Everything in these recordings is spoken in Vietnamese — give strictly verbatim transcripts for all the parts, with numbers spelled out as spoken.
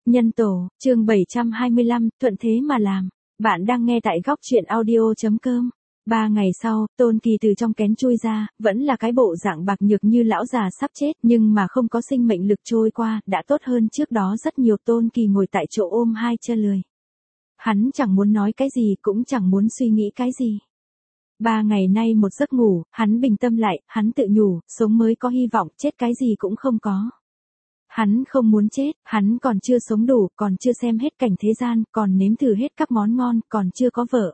Nhân tổ, chương bảy trăm hai mươi lăm, thuận thế mà làm. Bạn đang nghe tại góc truyện audio.com. Ba ngày sau, Tôn Kỳ từ trong kén chui ra, vẫn là cái bộ dạng bạc nhược như lão già sắp chết, nhưng mà không có sinh mệnh lực trôi qua, đã tốt hơn trước đó rất nhiều. Tôn Kỳ ngồi tại chỗ ôm hai chân lười. Hắn chẳng muốn nói cái gì, cũng chẳng muốn suy nghĩ cái gì. Ba ngày nay một giấc ngủ, hắn bình tâm lại, hắn tự nhủ, sống mới có hy vọng, chết cái gì cũng không có. Hắn không muốn chết, hắn còn chưa sống đủ, còn chưa xem hết cảnh thế gian, còn nếm thử hết các món ngon, còn chưa có vợ.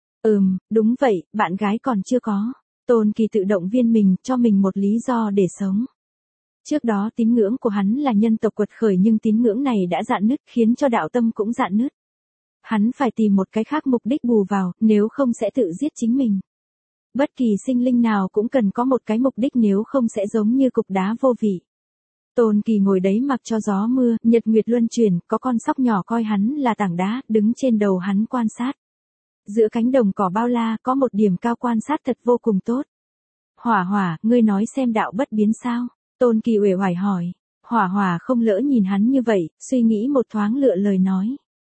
Ừm, đúng vậy, bạn gái còn chưa có. Tôn Kỳ tự động viên mình, cho mình một lý do để sống. Trước đó tín ngưỡng của hắn là nhân tộc quật khởi, nhưng tín ngưỡng này đã rạn nứt, khiến cho đạo tâm cũng rạn nứt. Hắn phải tìm một cái khác mục đích bù vào, nếu không sẽ tự giết chính mình. Bất kỳ sinh linh nào cũng cần có một cái mục đích, nếu không sẽ giống như cục đá vô vị. Tôn Kỳ ngồi đấy mặc cho gió mưa, nhật nguyệt luân chuyển, có con sóc nhỏ coi hắn là tảng đá, đứng trên đầu hắn quan sát. Giữa cánh đồng cỏ bao la, có một điểm cao quan sát thật vô cùng tốt. Hỏa Hỏa, ngươi nói xem đạo bất biến sao? Tôn Kỳ uể oải hỏi. Hỏa Hỏa không lỡ nhìn hắn như vậy, suy nghĩ một thoáng lựa lời nói.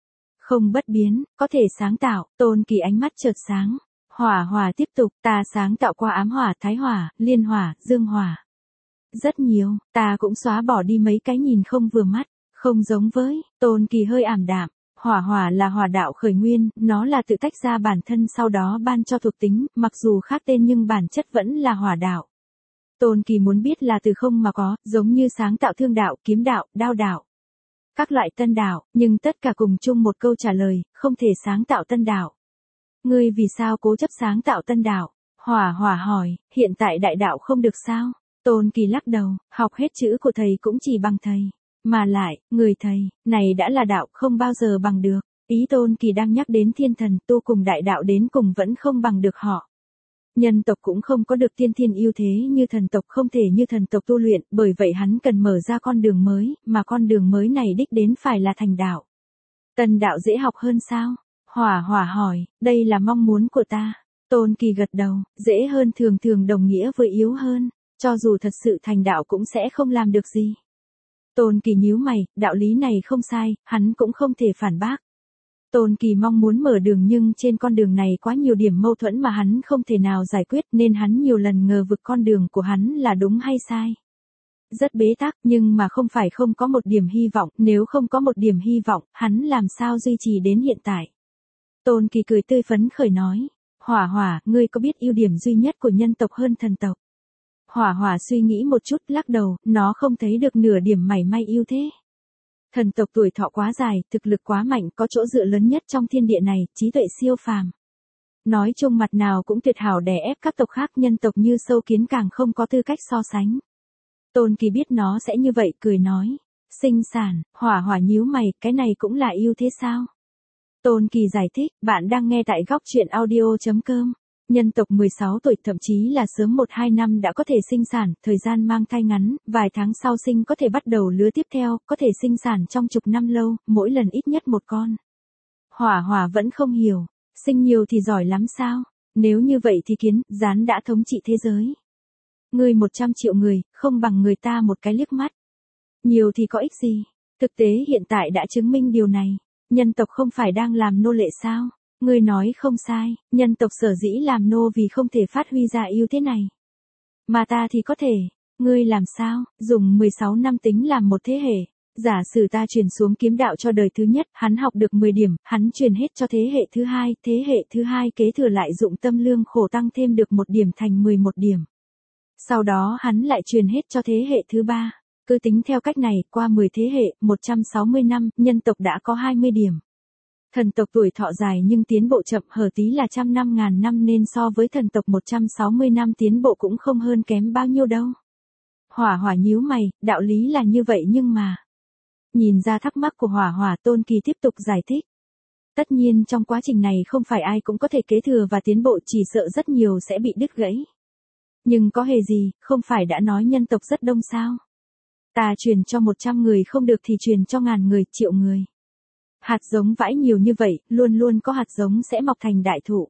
Không bất biến, có thể sáng tạo. Tôn Kỳ ánh mắt chợt sáng. Hỏa Hỏa tiếp tục, ta sáng tạo qua ám hỏa, thái hỏa, liên hỏa, dương hỏa. Rất nhiều, ta cũng xóa bỏ đi mấy cái nhìn không vừa mắt, không giống với. Tôn Kỳ hơi ảm đạm. Hỏa Hỏa là hỏa đạo khởi nguyên, nó là tự tách ra bản thân sau đó ban cho thuộc tính, mặc dù khác tên nhưng bản chất vẫn là hỏa đạo. Tôn Kỳ muốn biết là từ không mà có, giống như sáng tạo thương đạo, kiếm đạo, đao đạo. Các loại tân đạo, nhưng tất cả cùng chung một câu trả lời, không thể sáng tạo tân đạo. Ngươi vì sao cố chấp sáng tạo tân đạo? Hỏa Hỏa hỏi, hiện tại đại đạo không được sao? Tôn Kỳ lắc đầu, học hết chữ của thầy cũng chỉ bằng thầy. Mà lại, người thầy, này đã là đạo, không bao giờ bằng được. Ý Tôn Kỳ đang nhắc đến thiên thần, tu cùng đại đạo đến cùng vẫn không bằng được họ. Nhân tộc cũng không có được tiên thiên ưu thế như thần tộc, không thể như thần tộc tu luyện, bởi vậy hắn cần mở ra con đường mới, mà con đường mới này đích đến phải là thành đạo. Tân đạo dễ học hơn sao? Hỏa Hỏa hỏi, đây là mong muốn của ta. Tôn Kỳ gật đầu, dễ hơn thường thường đồng nghĩa với yếu hơn. Cho dù thật sự thành đạo cũng sẽ không làm được gì. Tôn Kỳ nhíu mày, đạo lý này không sai, hắn cũng không thể phản bác. Tôn Kỳ mong muốn mở đường nhưng trên con đường này quá nhiều điểm mâu thuẫn mà hắn không thể nào giải quyết, nên hắn nhiều lần ngờ vực con đường của hắn là đúng hay sai. Rất bế tắc, nhưng mà không phải không có một điểm hy vọng, nếu không có một điểm hy vọng, hắn làm sao duy trì đến hiện tại. Tôn Kỳ cười tươi phấn khởi nói, Hỏa Hỏa, ngươi có biết ưu điểm duy nhất của nhân tộc hơn thần tộc? Hỏa Hỏa suy nghĩ một chút, lắc đầu, nó không thấy được nửa điểm mảy may ưu thế. Thần tộc tuổi thọ quá dài, thực lực quá mạnh, có chỗ dựa lớn nhất trong thiên địa này, trí tuệ siêu phàm. Nói chung mặt nào cũng tuyệt hảo đè ép các tộc khác, nhân tộc như sâu kiến càng không có tư cách so sánh. Tôn Kỳ biết nó sẽ như vậy, cười nói, sinh sản. Hỏa Hỏa nhíu mày, cái này cũng là ưu thế sao? Tôn Kỳ giải thích, bạn đang nghe tại góc truyện audio.com. Nhân tộc mười sáu tuổi, thậm chí là sớm một hai năm đã có thể sinh sản, thời gian mang thai ngắn, vài tháng sau sinh có thể bắt đầu lứa tiếp theo, có thể sinh sản trong chục năm lâu, mỗi lần ít nhất một con. Hỏa Hỏa vẫn không hiểu, sinh nhiều thì giỏi lắm sao? Nếu như vậy thì kiến, gián đã thống trị thế giới. Ngươi một trăm triệu người, không bằng người ta một cái liếc mắt. Nhiều thì có ích gì? Thực tế hiện tại đã chứng minh điều này. Nhân tộc không phải đang làm nô lệ sao? Ngươi nói không sai, nhân tộc sở dĩ làm nô vì không thể phát huy ra ưu thế này. Mà ta thì có thể, ngươi làm sao, dùng mười sáu năm tính làm một thế hệ. Giả sử ta truyền xuống kiếm đạo cho đời thứ nhất, hắn học được mười điểm, hắn truyền hết cho thế hệ thứ hai, thế hệ thứ hai kế thừa lại dụng tâm lương khổ tăng thêm được một điểm thành mười một điểm. Sau đó hắn lại truyền hết cho thế hệ thứ ba. Cứ tính theo cách này, qua mười thế hệ, một trăm sáu mươi năm, nhân tộc đã có hai mươi điểm. Thần tộc tuổi thọ dài nhưng tiến bộ chậm, hở tí là trăm năm ngàn năm, nên so với thần tộc một trăm sáu mươi năm tiến bộ cũng không hơn kém bao nhiêu đâu. Hỏa Hỏa nhíu mày, đạo lý là như vậy nhưng mà. Nhìn ra thắc mắc của Hỏa Hỏa, Tôn Kỳ tiếp tục giải thích. Tất nhiên trong quá trình này không phải ai cũng có thể kế thừa và tiến bộ, chỉ sợ rất nhiều sẽ bị đứt gãy. Nhưng có hề gì, không phải đã nói nhân tộc rất đông sao? Ta truyền cho một trăm người không được thì truyền cho ngàn người, triệu người. Hạt giống vãi nhiều như vậy, luôn luôn có hạt giống sẽ mọc thành đại thụ.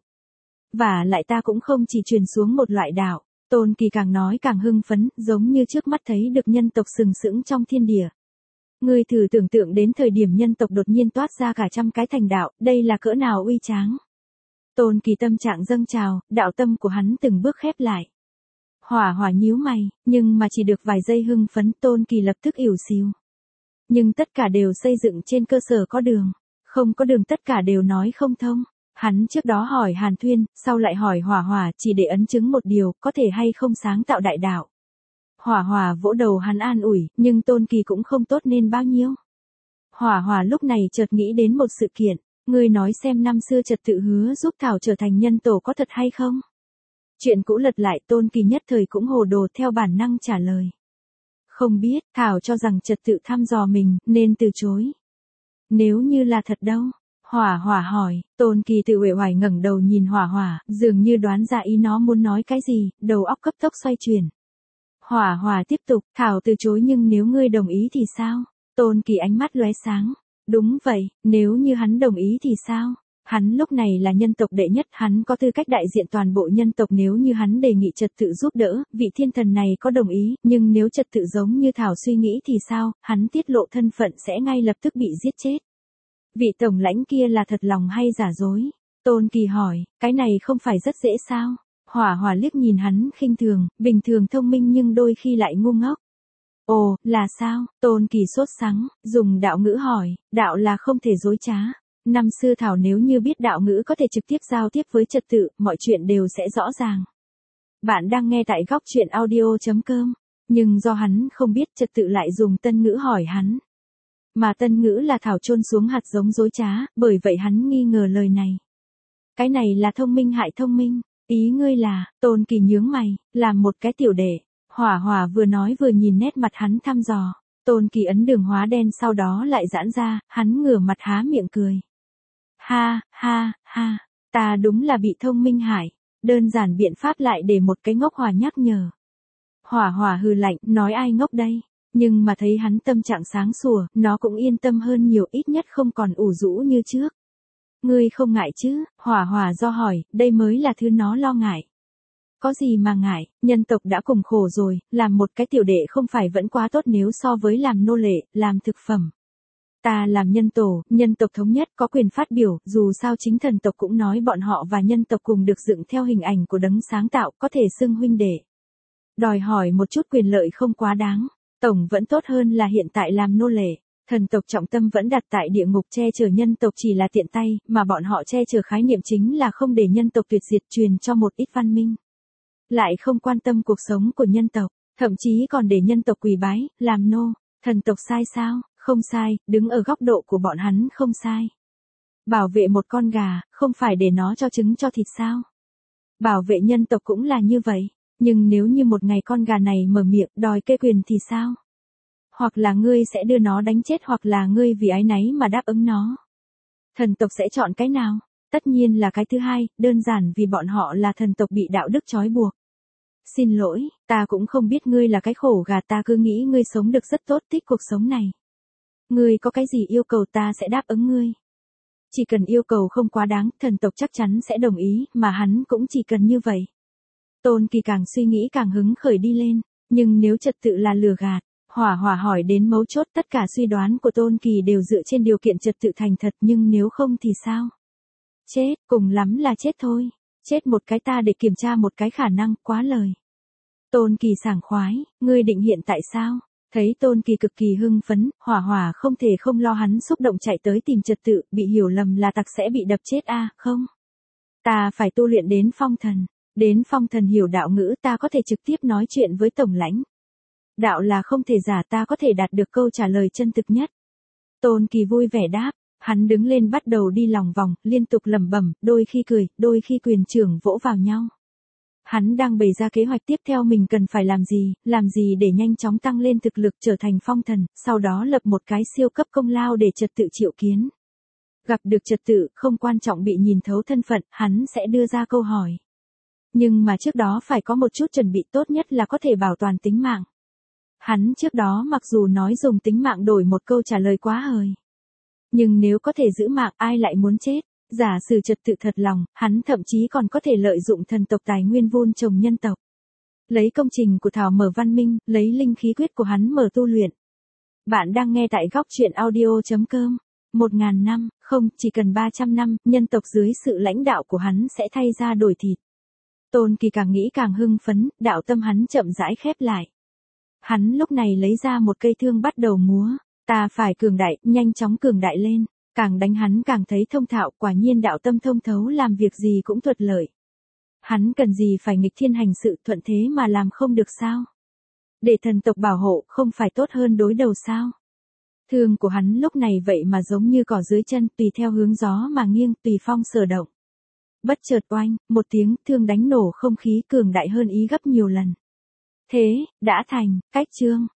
Và lại ta cũng không chỉ truyền xuống một loại đạo. Tôn Kỳ càng nói càng hưng phấn, giống như trước mắt thấy được nhân tộc sừng sững trong thiên địa. Ngươi thử tưởng tượng đến thời điểm nhân tộc đột nhiên toát ra cả trăm cái thành đạo, đây là cỡ nào uy tráng. Tôn Kỳ tâm trạng dâng trào, đạo tâm của hắn từng bước khép lại. Hỏa Hỏa nhíu mày, nhưng mà chỉ được vài giây hưng phấn, Tôn Kỳ lập tức ỉu xìu. Nhưng tất cả đều xây dựng trên cơ sở có đường, không có đường tất cả đều nói không thông. Hắn trước đó hỏi Hàn Thuyên, sau lại hỏi Hỏa Hỏa chỉ để ấn chứng một điều, có thể hay không sáng tạo đại đạo. Hỏa Hỏa vỗ đầu hắn an ủi, nhưng Tôn Kỳ cũng không tốt nên bao nhiêu. Hỏa Hỏa lúc này chợt nghĩ đến một sự kiện, ngươi nói xem năm xưa trật tự hứa giúp Thảo trở thành nhân tổ có thật hay không? Chuyện cũ lật lại, Tôn Kỳ nhất thời cũng hồ đồ theo bản năng trả lời. Không biết, Thảo cho rằng trật tự thăm dò mình, nên từ chối. Nếu như là thật đâu? Hỏa Hỏa hỏi. Tôn Kỳ tự uể oải ngẩng đầu nhìn Hỏa Hỏa, dường như đoán ra ý nó muốn nói cái gì, đầu óc cấp tốc xoay chuyển. Hỏa Hỏa tiếp tục, Thảo từ chối nhưng nếu ngươi đồng ý thì sao? Tôn Kỳ ánh mắt lóe sáng. Đúng vậy, nếu như hắn đồng ý thì sao? Hắn lúc này là nhân tộc đệ nhất, hắn có tư cách đại diện toàn bộ nhân tộc, nếu như hắn đề nghị trật tự giúp đỡ, vị thiên thần này có đồng ý, nhưng nếu trật tự giống như Thảo suy nghĩ thì sao, hắn tiết lộ thân phận sẽ ngay lập tức bị giết chết. Vị tổng lãnh kia là thật lòng hay giả dối? Tôn Kỳ hỏi, cái này không phải rất dễ sao? Hỏa Hỏa liếc nhìn hắn khinh thường, bình thường thông minh nhưng đôi khi lại ngu ngốc. Ồ, là sao? Tôn Kỳ sốt sắng, dùng đạo ngữ hỏi, đạo là không thể dối trá. Năm xưa Thảo nếu như biết đạo ngữ có thể trực tiếp giao tiếp với trật tự, mọi chuyện đều sẽ rõ ràng. Bạn đang nghe tại góc truyện audio chấm com, nhưng do hắn không biết trật tự lại dùng tân ngữ hỏi hắn. Mà tân ngữ là Thảo chôn xuống hạt giống dối trá, bởi vậy hắn nghi ngờ lời này. Cái này là thông minh hại thông minh, ý ngươi là, Tôn Kỳ nhướng mày, làm một cái tiểu đệ. Hỏa Hỏa vừa nói vừa nhìn nét mặt hắn thăm dò. Tôn Kỳ ấn đường hóa đen sau đó lại giãn ra, hắn ngửa mặt há miệng cười. Ha, ha, ha, ta đúng là bị thông minh hại, đơn giản biện pháp lại để một cái ngốc Hỏa nhắc nhở. Hỏa Hỏa hừ lạnh, nói ai ngốc đây, nhưng mà thấy hắn tâm trạng sáng sủa, nó cũng yên tâm hơn nhiều, ít nhất không còn ủ rũ như trước. Ngươi không ngại chứ? Hỏa Hỏa do hỏi, đây mới là thứ nó lo ngại. Có gì mà ngại, nhân tộc đã cùng khổ rồi, làm một cái tiểu đệ không phải vẫn quá tốt nếu so với làm nô lệ, làm thực phẩm. Ta làm nhân tổ, nhân tộc thống nhất có quyền phát biểu, dù sao chính thần tộc cũng nói bọn họ và nhân tộc cùng được dựng theo hình ảnh của đấng sáng tạo, có thể xưng huynh đệ. Đòi hỏi một chút quyền lợi không quá đáng, tổng vẫn tốt hơn là hiện tại làm nô lệ. Thần tộc trọng tâm vẫn đặt tại địa ngục, che chở nhân tộc chỉ là tiện tay, mà bọn họ che chở khái niệm chính là không để nhân tộc tuyệt diệt, truyền cho một ít văn minh. Lại không quan tâm cuộc sống của nhân tộc, thậm chí còn để nhân tộc quỳ bái, làm nô. Thần tộc sai sao? Không sai, đứng ở góc độ của bọn hắn không sai. Bảo vệ một con gà, không phải để nó cho trứng cho thịt sao? Bảo vệ nhân tộc cũng là như vậy, nhưng nếu như một ngày con gà này mở miệng đòi kê quyền thì sao? Hoặc là ngươi sẽ đưa nó đánh chết, hoặc là ngươi vì ái náy mà đáp ứng nó. Thần tộc sẽ chọn cái nào? Tất nhiên là cái thứ hai, đơn giản vì bọn họ là thần tộc bị đạo đức trói buộc. Xin lỗi, ta cũng không biết ngươi là cái khổ gà, ta cứ nghĩ ngươi sống được rất tốt, thích cuộc sống này. Ngươi có cái gì yêu cầu ta sẽ đáp ứng ngươi. Chỉ cần yêu cầu không quá đáng, thần tộc chắc chắn sẽ đồng ý, mà hắn cũng chỉ cần như vậy. Tôn Kỳ càng suy nghĩ càng hứng khởi đi lên, nhưng nếu trật tự là lừa gạt, Hỏa Hỏa hỏi đến mấu chốt, tất cả suy đoán của Tôn Kỳ đều dựa trên điều kiện trật tự thành thật, nhưng nếu không thì sao? Chết, cùng lắm là chết thôi. Chết một cái ta để kiểm tra một cái khả năng, quá lời. Tôn Kỳ sảng khoái, ngươi định hiện tại sao? Thấy Tôn Kỳ cực kỳ hưng phấn, Hỏa Hỏa không thể không lo hắn xúc động chạy tới tìm trật tự, bị hiểu lầm là tặc sẽ bị đập chết a, à, không? Ta phải tu luyện đến phong thần, đến phong thần hiểu đạo ngữ, ta có thể trực tiếp nói chuyện với tổng lãnh. Đạo là không thể giả, ta có thể đạt được câu trả lời chân thực nhất. Tôn Kỳ vui vẻ đáp. Hắn đứng lên bắt đầu đi lòng vòng, liên tục lẩm bẩm, đôi khi cười, đôi khi quyền trưởng vỗ vào nhau. Hắn đang bày ra kế hoạch tiếp theo mình cần phải làm gì, làm gì để nhanh chóng tăng lên thực lực trở thành phong thần, sau đó lập một cái siêu cấp công lao để trật tự triệu kiến. Gặp được trật tự, không quan trọng bị nhìn thấu thân phận, hắn sẽ đưa ra câu hỏi. Nhưng mà trước đó phải có một chút chuẩn bị, tốt nhất là có thể bảo toàn tính mạng. Hắn trước đó mặc dù nói dùng tính mạng đổi một câu trả lời quá hời. Nhưng nếu có thể giữ mạng, ai lại muốn chết? Giả sử trật tự thật lòng, hắn thậm chí còn có thể lợi dụng thần tộc tài nguyên vun trồng nhân tộc. Lấy công trình của Thảo mở văn minh, lấy linh khí quyết của hắn mở tu luyện. Bạn đang nghe tại góc truyện audio.com. Một ngàn năm, không, chỉ cần ba trăm năm, nhân tộc dưới sự lãnh đạo của hắn sẽ thay da đổi thịt. Tôn Kỳ càng nghĩ càng hưng phấn, đạo tâm hắn chậm rãi khép lại. Hắn lúc này lấy ra một cây thương bắt đầu múa. Ta phải cường đại, nhanh chóng cường đại lên. Càng đánh hắn càng thấy thông thạo, quả nhiên đạo tâm thông thấu, làm việc gì cũng thuận lợi. Hắn cần gì phải nghịch thiên hành sự, thuận thế mà làm không được sao? Để thần tộc bảo hộ, không phải tốt hơn đối đầu sao? Thương của hắn lúc này vậy mà giống như cỏ dưới chân, tùy theo hướng gió mà nghiêng, tùy phong sở động. Bất chợt oanh, một tiếng, thương đánh nổ không khí, cường đại hơn ý gấp nhiều lần. Thế, đã thành, cách chương.